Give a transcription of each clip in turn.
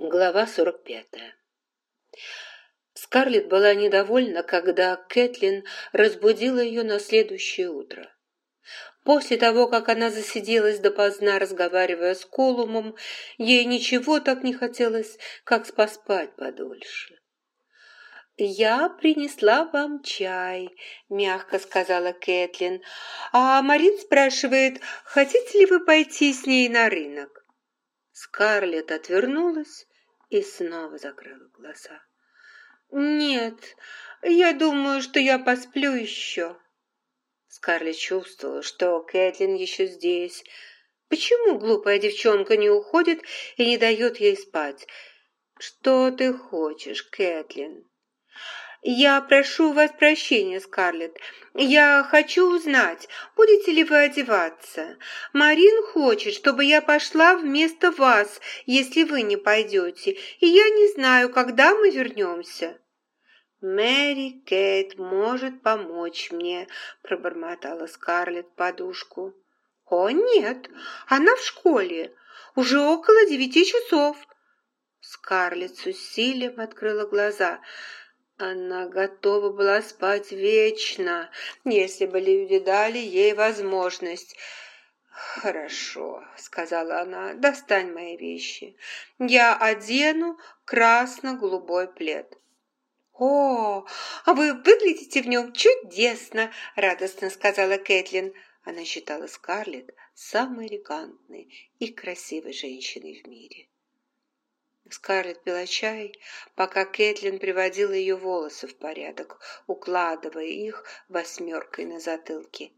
Глава 45. Скарлетт была недовольна, когда Кэтлин разбудила ее на следующее утро. После того, как она засиделась допоздна, разговаривая с Колумом, ей ничего так не хотелось, как поспать подольше. «Я принесла вам чай», — мягко сказала Кэтлин. «А Марин спрашивает, хотите ли вы пойти с ней на рынок?» Скарлетт отвернулась и снова закрыла глаза. «Нет, я думаю, что я посплю еще». Скарлетт чувствовала, что Кэтлин еще здесь. Почему глупая девчонка не уходит и не дает ей спать? «Что ты хочешь, Кэтлин?» «Я прошу у вас прощения, Скарлетт. Я хочу узнать, будете ли вы одеваться. Марин хочет, чтобы я пошла вместо вас, если вы не пойдете, и я не знаю, когда мы вернемся». «Мэри Кейт может помочь мне», — пробормотала Скарлетт в подушку. «О, нет, она в школе. Уже около 9 часов». Скарлетт с усилием открыла глаза. Она готова была спать вечно, если бы люди дали ей возможность. «Хорошо», — сказала она, — «достань мои вещи. Я одену красно-голубой плед». «О, а вы выглядите в нем чудесно!» — радостно сказала Кэтлин. Она считала Скарлетт самой элегантной и красивой женщиной в мире. Скарлетт пила чай, пока Кэтлин приводила ее волосы в порядок, укладывая их восьмеркой на затылке.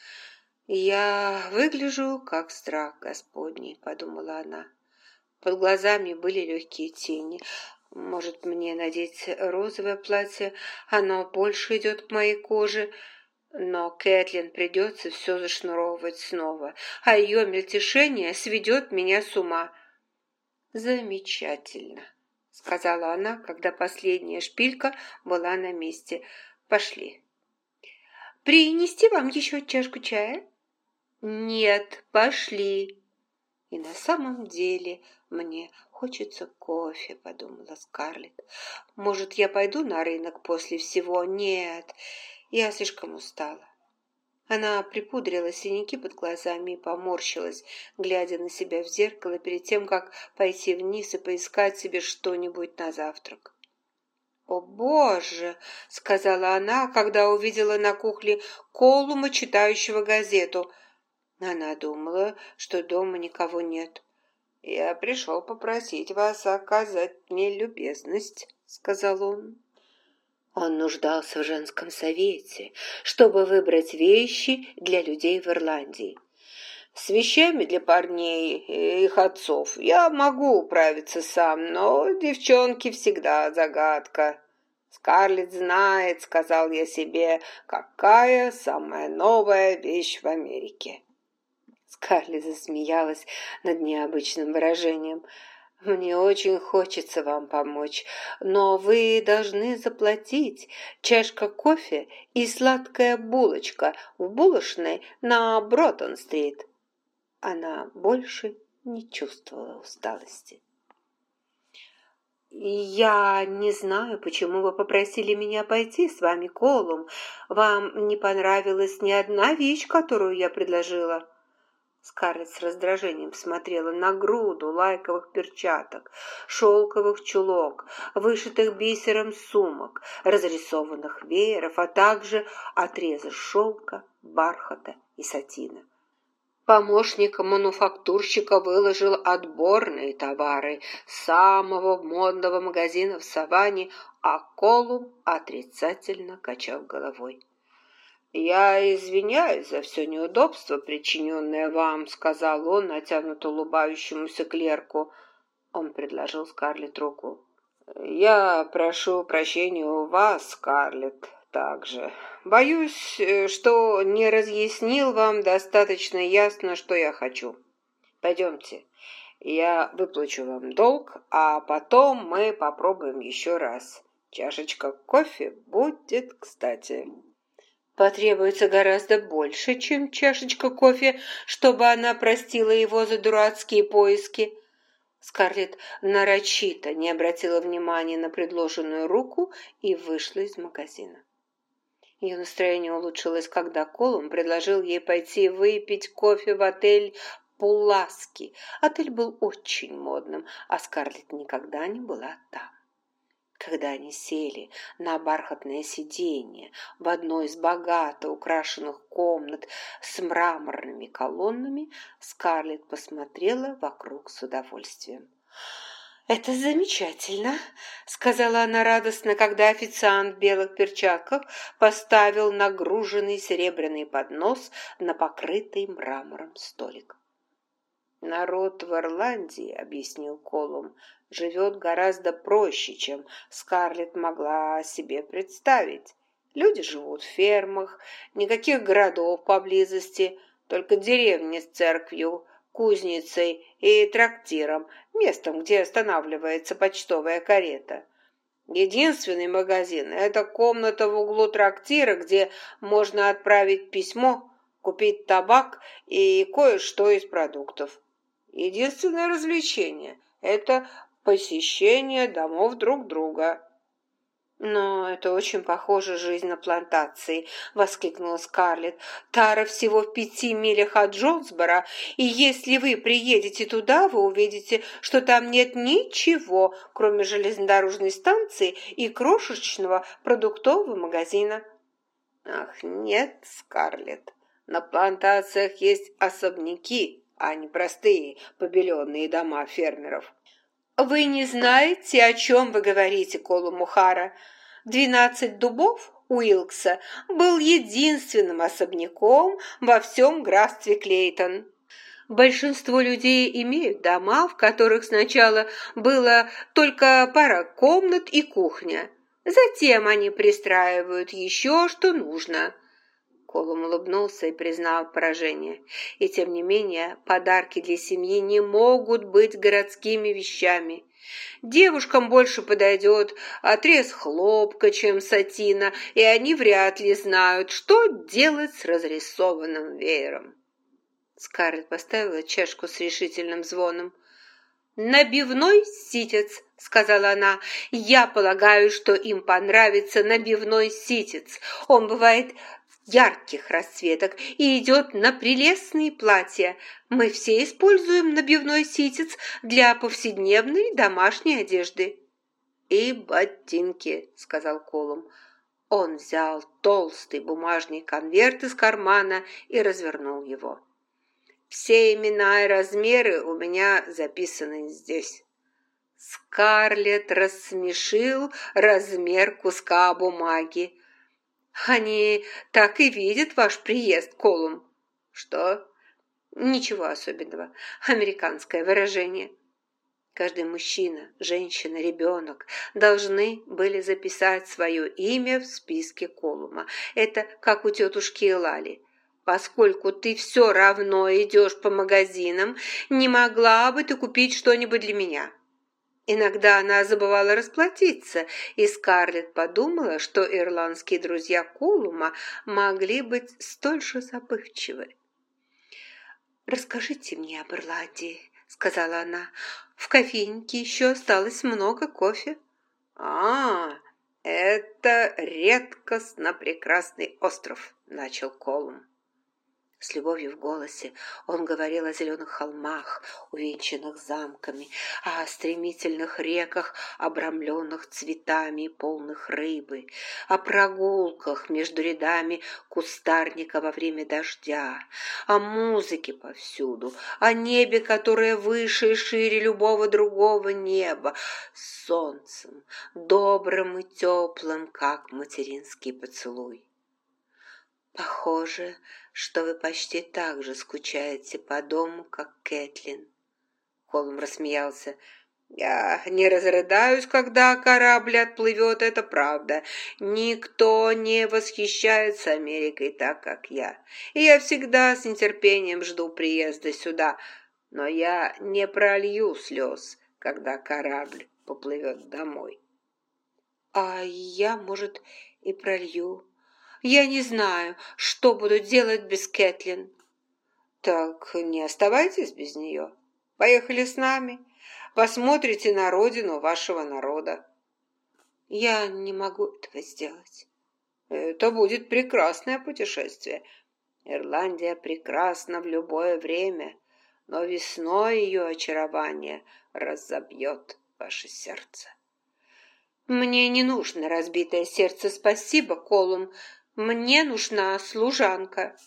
«Я выгляжу, как страх Господний», — подумала она. Под глазами были легкие тени. «Может, мне надеть розовое платье? Оно больше идет к моей коже». Но Кэтлин придется все зашнуровывать снова, а ее мельтешение сведет меня с ума. «Замечательно», — сказала она, когда последняя шпилька была на месте. «Пошли». «Принести вам еще чашку чая?» «Нет, пошли». «И на самом деле мне хочется кофе», — подумала Скарлетт. «Может, я пойду на рынок после всего?» «Нет, я слишком устала». Она припудрила синяки под глазами и поморщилась, глядя на себя в зеркало перед тем, как пойти вниз и поискать себе что-нибудь на завтрак. «О, Боже!» — сказала она, когда увидела на кухне Колума, читающего газету. Она думала, что дома никого нет. «Я пришел попросить вас оказать мне любезность», — сказал он. Он нуждался в женском совете, чтобы выбрать вещи для людей в Ирландии. С вещами для парней и их отцов я могу управиться сам, но девчонки всегда загадка. «Скарлетт знает», — сказал я себе, — «какая самая новая вещь в Америке». Скарлетт засмеялась над необычным выражением. «Мне очень хочется вам помочь, но вы должны заплатить. Чашка кофе и сладкая булочка в булочной на Броттон-стрит». Она больше не чувствовала усталости. «Я не знаю, почему вы попросили меня пойти с вами, Колум. Вам не понравилась ни одна вещь, которую я предложила». Скарлетт с раздражением смотрела на груду лайковых перчаток, шелковых чулок, вышитых бисером сумок, разрисованных вееров, а также отрезы шелка, бархата и сатина. Помощник мануфактурщика выложил отборные товары самого модного магазина в Саванне, а Колум отрицательно качал головой. «Я извиняюсь за все неудобство, причиненное вам», — сказал он, натянуто улыбающемуся клерку. Он предложил Скарлетт руку. «Я прошу прощения у вас, Скарлетт, также. Боюсь, что не разъяснил вам достаточно ясно, что я хочу. Пойдемте, я выплачу вам долг, а потом мы попробуем еще раз. Чашечка кофе будет кстати». Потребуется гораздо больше, чем чашечка кофе, чтобы она простила его за дурацкие поиски. Скарлетт нарочито не обратила внимания на предложенную руку и вышла из магазина. Ее настроение улучшилось, когда Колум предложил ей пойти выпить кофе в отель «Пуласки». Отель был очень модным, а Скарлетт никогда не была там. Когда они сели на бархатное сиденье в одной из богато украшенных комнат с мраморными колоннами, Скарлетт посмотрела вокруг с удовольствием. «Это замечательно», — сказала она радостно, когда официант в белых перчатках поставил нагруженный серебряный поднос на покрытый мрамором столик. «Народ в Ирландии, — объяснил Колум, — живет гораздо проще, чем Скарлетт могла себе представить. Люди живут в фермах, никаких городов поблизости, только деревни с церковью, кузницей и трактиром, местом, где останавливается почтовая карета. Единственный магазин — это комната в углу трактира, где можно отправить письмо, купить табак и кое-что из продуктов. Единственное развлечение — это посещение домов друг друга». «Но это очень похоже жизнь на плантации», — воскликнула Скарлетт. «Тара всего в 5 милях от Джонсборо, и если вы приедете туда, вы увидите, что там нет ничего, кроме железнодорожной станции и крошечного продуктового магазина». «Ах, нет, Скарлетт, на плантациях есть особняки, а не простые побеленные дома фермеров». «Вы не знаете, о чем вы говорите, Колум О'Хара. 12 дубов Уилкса был единственным особняком во всем графстве Клейтон. Большинство людей имеют дома, в которых сначала было только пара комнат и кухня. Затем они пристраивают еще, что нужно». Колум улыбнулся и признал поражение. И тем не менее, подарки для семьи не могут быть городскими вещами. Девушкам больше подойдет отрез хлопка, чем сатина, и они вряд ли знают, что делать с разрисованным веером. Скарлетт поставила чашку с решительным звоном. «Набивной ситец», — сказала она. «Я полагаю, что им понравится набивной ситец. Он бывает ярких расцветок и идет на прелестные платья. Мы все используем набивной ситец для повседневной домашней одежды». «И ботинки», — сказал Колум. Он взял толстый бумажный конверт из кармана и развернул его. «Все имена и размеры у меня записаны здесь». Скарлетт рассмешил размер куска бумаги. «Они так и видят ваш приезд, Колум». «Что?» «Ничего особенного. Американское выражение». Каждый мужчина, женщина, ребенок должны были записать свое имя в списке Колума. Это как у тетушки Элали. «Поскольку ты все равно идешь по магазинам, не могла бы ты купить что-нибудь для меня?» Иногда она забывала расплатиться, и Скарлетт подумала, что ирландские друзья Колума могли быть столь же забывчивы. «Расскажите мне об Ирландии», — сказала она. «В кофейнике еще осталось много кофе». «Это редкостно прекрасный остров», — начал Колум. С любовью в голосе он говорил о зеленых холмах, увенчанных замками, о стремительных реках, обрамленных цветами и полных рыбы, о прогулках между рядами кустарника во время дождя, о музыке повсюду, о небе, которое выше и шире любого другого неба, с солнцем, добрым и теплым, как материнский поцелуй. «Похоже, что вы почти так же скучаете по дому, как Кэтлин». Колум рассмеялся. «Я не разрыдаюсь, когда корабль отплывет, это правда. Никто не восхищается Америкой так, как я. И я всегда с нетерпением жду приезда сюда. Но я не пролью слез, когда корабль поплывет домой». «А я, может, и пролью. Я не знаю, что буду делать без Кэтлин». «Так не оставайтесь без нее. Поехали с нами. посмотрите на родину вашего народа. Я не могу этого сделать. Это будет прекрасное путешествие. Ирландия прекрасна в любое время, но весной ее очарование разобьет ваше сердце. Мне не нужно разбитое сердце, спасибо, Колум. Мне нужна служанка.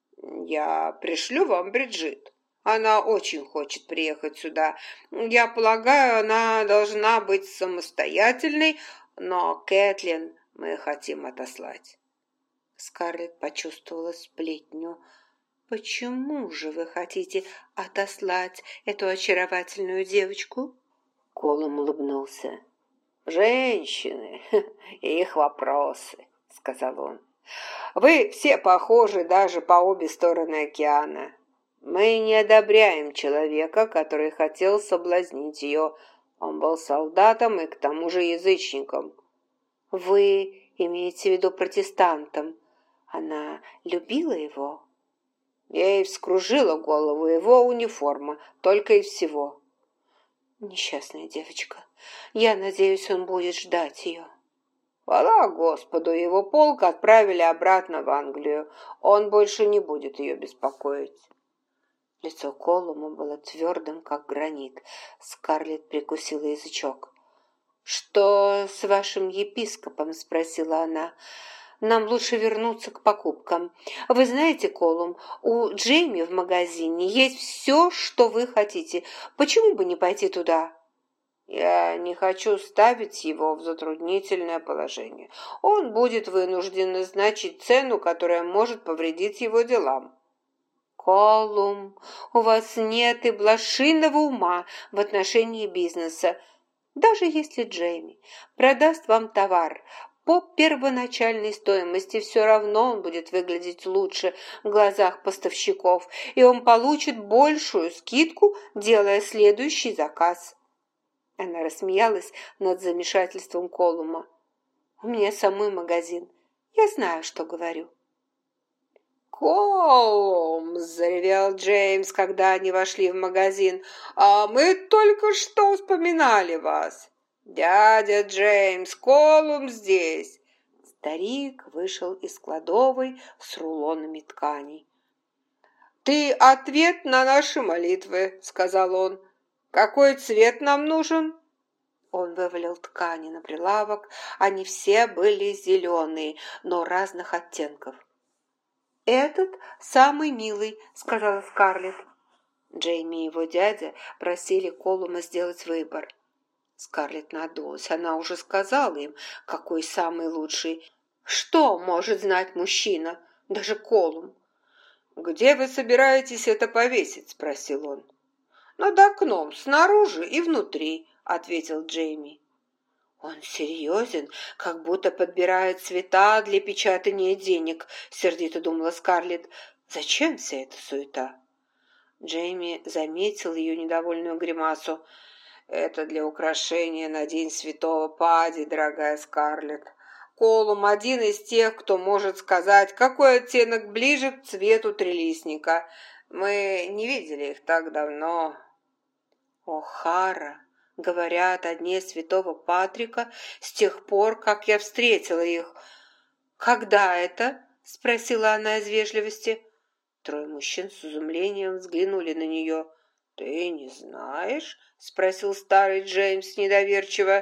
Я пришлю вам Бриджит. Она очень хочет приехать сюда. Я полагаю, она должна быть самостоятельной, но Кэтлин мы хотим отослать. Скарлетт почувствовала сплетню. «Почему же вы хотите отослать эту очаровательную девочку?» Колум улыбнулся. «Женщины и их вопросы», — сказал он. «Вы все похожи даже по обе стороны океана. Мы не одобряем человека, который хотел соблазнить ее. Он был солдатом и к тому же язычником». «Вы имеете в виду протестантом? Она любила его?» Ей вскружила голову его униформа, только и всего. Несчастная девочка. Я надеюсь, он будет ждать ее. Хвала Господу, его полк отправили обратно в Англию. Он больше не будет ее беспокоить. Лицо Колума было твердым, как гранит. Скарлетт прикусила язычок. «Что с вашим епископом?» – спросила она. «Нам лучше вернуться к покупкам. Вы знаете, Колум, у Джейми в магазине есть все, что вы хотите. Почему бы не пойти туда?» «Я не хочу ставить его в затруднительное положение. Он будет вынужден назначить цену, которая может повредить его делам». «Колум, у вас нет и блошиного ума в отношении бизнеса. Даже если Джейми продаст вам товар по первоначальной стоимости, все равно он будет выглядеть лучше в глазах поставщиков, и он получит большую скидку, делая следующий заказ». Она рассмеялась над замешательством Колума. «У меня самой магазин. Я знаю, что говорю». «Колум!» – заревел Джеймс, когда они вошли в магазин. «А мы только что вспоминали вас. Дядя Джеймс, Колум здесь!» Старик вышел из кладовой с рулонами тканей. «Ты ответ на наши молитвы», – сказал он. «Какой цвет нам нужен?» Он вывалил ткани на прилавок. Они все были зеленые, но разных оттенков. «Этот самый милый», — сказала Скарлетт. Джейми и его дядя просили Колума сделать выбор. Скарлетт надулась. Она уже сказала им, какой самый лучший. Что может знать мужчина, даже Колум? «Где вы собираетесь это повесить?» — спросил он. «Над окном, снаружи и внутри», — ответил Джейми. «Он серьезен, как будто подбирает цвета для печатания денег», — сердито думала Скарлетт. «Зачем вся эта суета?» Джейми заметил ее недовольную гримасу. «Это для украшения на День Святого Пади, дорогая Скарлетт. Колум один из тех, кто может сказать, какой оттенок ближе к цвету трилистника. Мы не видели их так давно». «О, Хара! Говорят о дне Святого Патрика с тех пор, как я встретила их». «Когда это?» – спросила она из вежливости. Трое мужчин с изумлением взглянули на нее. «Ты не знаешь?» – спросил старый Джеймс недоверчиво.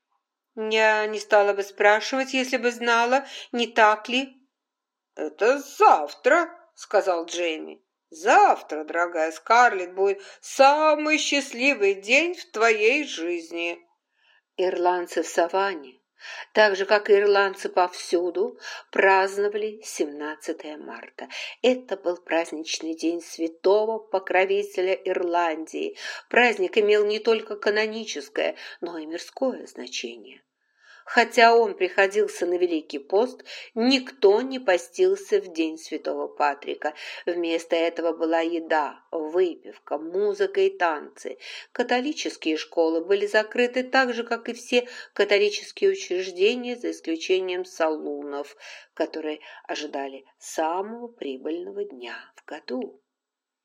«Я не стала бы спрашивать, если бы знала, не так ли?» «Это завтра», – сказал Джейми. «Завтра, дорогая Скарлетт, будет самый счастливый день в твоей жизни». Ирландцы в саванне, так же, как и ирландцы повсюду, праздновали 17 марта. Это был праздничный день святого покровителя Ирландии. Праздник имел не только каноническое, но и мирское значение. Хотя он приходился на Великий пост, никто не постился в день Святого Патрика. Вместо этого была еда, выпивка, музыка и танцы. Католические школы были закрыты так же, как и все католические учреждения, за исключением салунов, которые ожидали самого прибыльного дня в году.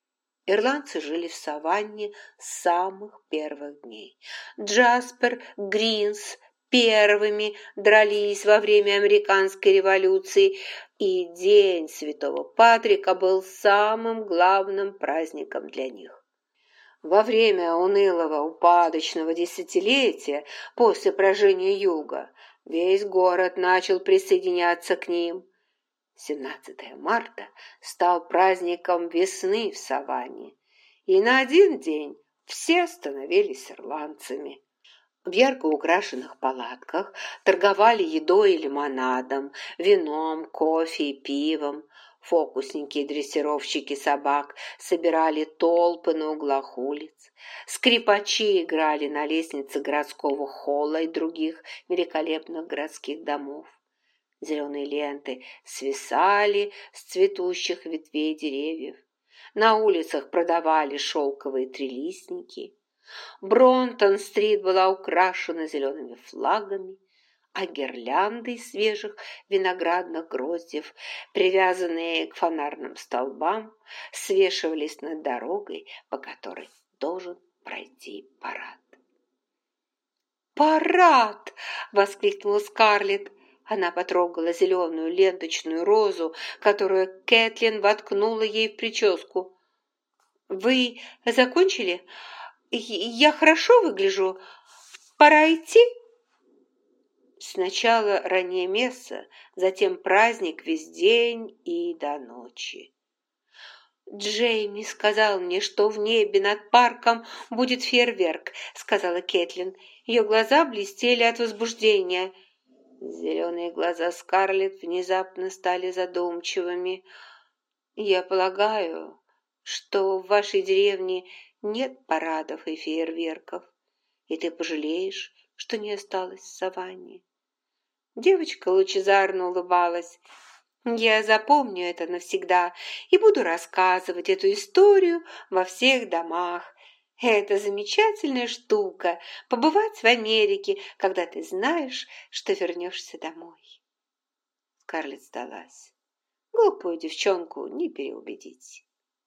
Ирландцы жили в саванне с самых первых дней. Джаспер, Гринс первыми дрались во время американской революции, и День Святого Патрика был самым главным праздником для них. Во время унылого упадочного десятилетия после поражения Юга весь город начал присоединяться к ним. 17 марта стал праздником весны в саванне, и на один день все становились ирландцами. В ярко украшенных палатках торговали едой и лимонадом, вином, кофе и пивом. Фокусники и дрессировщики собак собирали толпы на углах улиц. Скрипачи играли на лестнице городского холла и других великолепных городских домов. Зеленые ленты свисали с цветущих ветвей деревьев. На улицах продавали шелковые трилистники. Бронтон-стрит была украшена зелеными флагами, а гирлянды из свежих виноградных гроздьев, привязанные к фонарным столбам, свешивались над дорогой, по которой должен пройти парад. «Парад!» — воскликнула Скарлетт. Она потрогала зеленую ленточную розу, которую Кэтлин воткнула ей в прическу. «Вы закончили? Я хорошо выгляжу? Пора идти?» Сначала раннее месса, затем праздник весь день и до ночи. «Джейми сказал мне, что в небе над парком будет фейерверк», — сказала Кэтлин. Ее глаза блестели от возбуждения. Зеленые глаза Скарлетт внезапно стали задумчивыми. «Я полагаю, что в вашей деревне нет парадов и фейерверков, и ты пожалеешь, что не осталась в саванне». Девочка лучезарно улыбалась. «Я запомню это навсегда и буду рассказывать эту историю во всех домах. Это замечательная штука – побывать в Америке, когда ты знаешь, что вернешься домой». Скарлетт сдалась. Глупую девчонку не переубедить.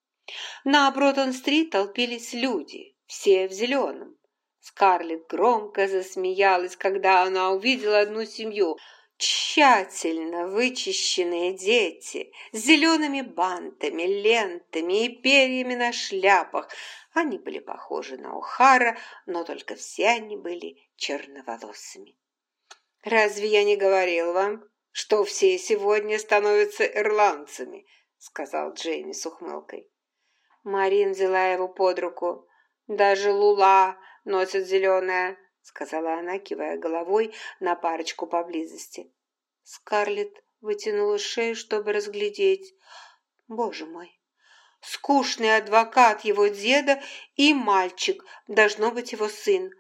На Бротон-стрит толпились люди, все в зеленом. Скарлетт громко засмеялась, когда она увидела одну семью. Тщательно вычищенные дети с зелеными бантами, лентами и перьями на шляпах. Они были похожи на О'Хара, но только все они были черноволосыми. «Разве я не говорил вам, что все сегодня становятся ирландцами?» — сказал Джейми с ухмылкой. Марин взяла его под руку. «Даже Лула носит зеленое», — сказала она, кивая головой на парочку поблизости. Скарлетт вытянула шею, чтобы разглядеть. Боже мой! Скучный адвокат его деда и мальчик, должно быть его сын.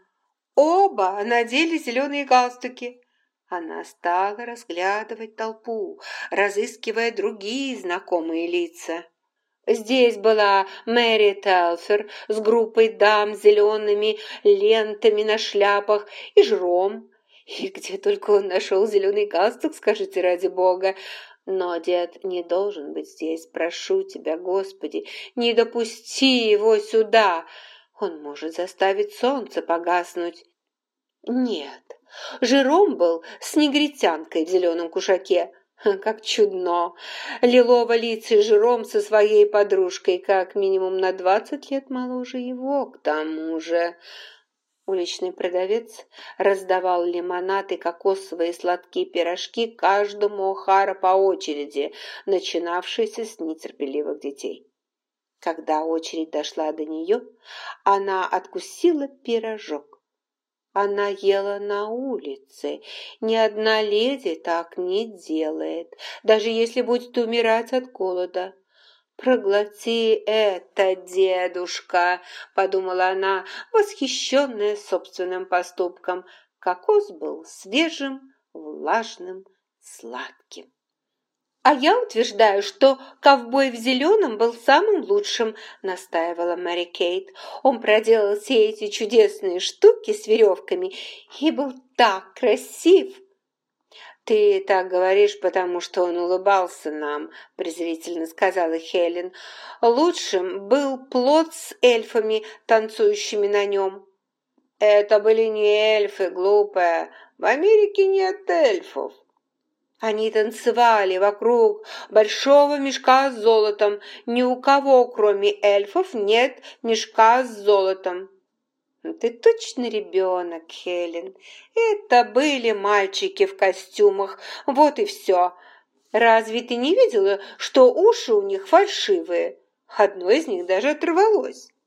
Оба надели зеленые галстуки. Она стала разглядывать толпу, разыскивая другие знакомые лица. Здесь была Мэри Телфер с группой дам с зелеными лентами на шляпах и Жером. И где только он нашел зеленый галстук, скажите ради бога. Но дед не должен быть здесь, прошу тебя, Господи, не допусти его сюда. Он может заставить солнце погаснуть. Нет, Жером был с негритянкой в зеленом кушаке. Как чудно! Лилово-лицый Жером со своей подружкой, как минимум на 20 лет моложе его, к тому же. Уличный продавец раздавал лимонад и кокосовые сладкие пирожки каждому О'Хара по очереди, начинавшейся с нетерпеливых детей. Когда очередь дошла до нее, она откусила пирожок. Она ела на улице. Ни одна леди так не делает, даже если будет умирать от голода. «Проглоти это, дедушка!» – подумала она, восхищенная собственным поступком. Кокос был свежим, влажным, сладким. «А я утверждаю, что ковбой в зеленом был самым лучшим», — настаивала Мэри Кейт. «Он проделал все эти чудесные штуки с веревками и был так красив». «Ты так говоришь, потому что он улыбался нам», – презрительно сказала Хелен. «Лучшим был плот с эльфами, танцующими на нем». «Это были не эльфы, глупая. В Америке нет эльфов». Они танцевали вокруг большого мешка с золотом. Ни у кого, кроме эльфов, нет мешка с золотом. Ты точно ребенок, Хелен. Это были мальчики в костюмах. Вот и все. Разве ты не видела, что уши у них фальшивые? Одно из них даже оторвалось.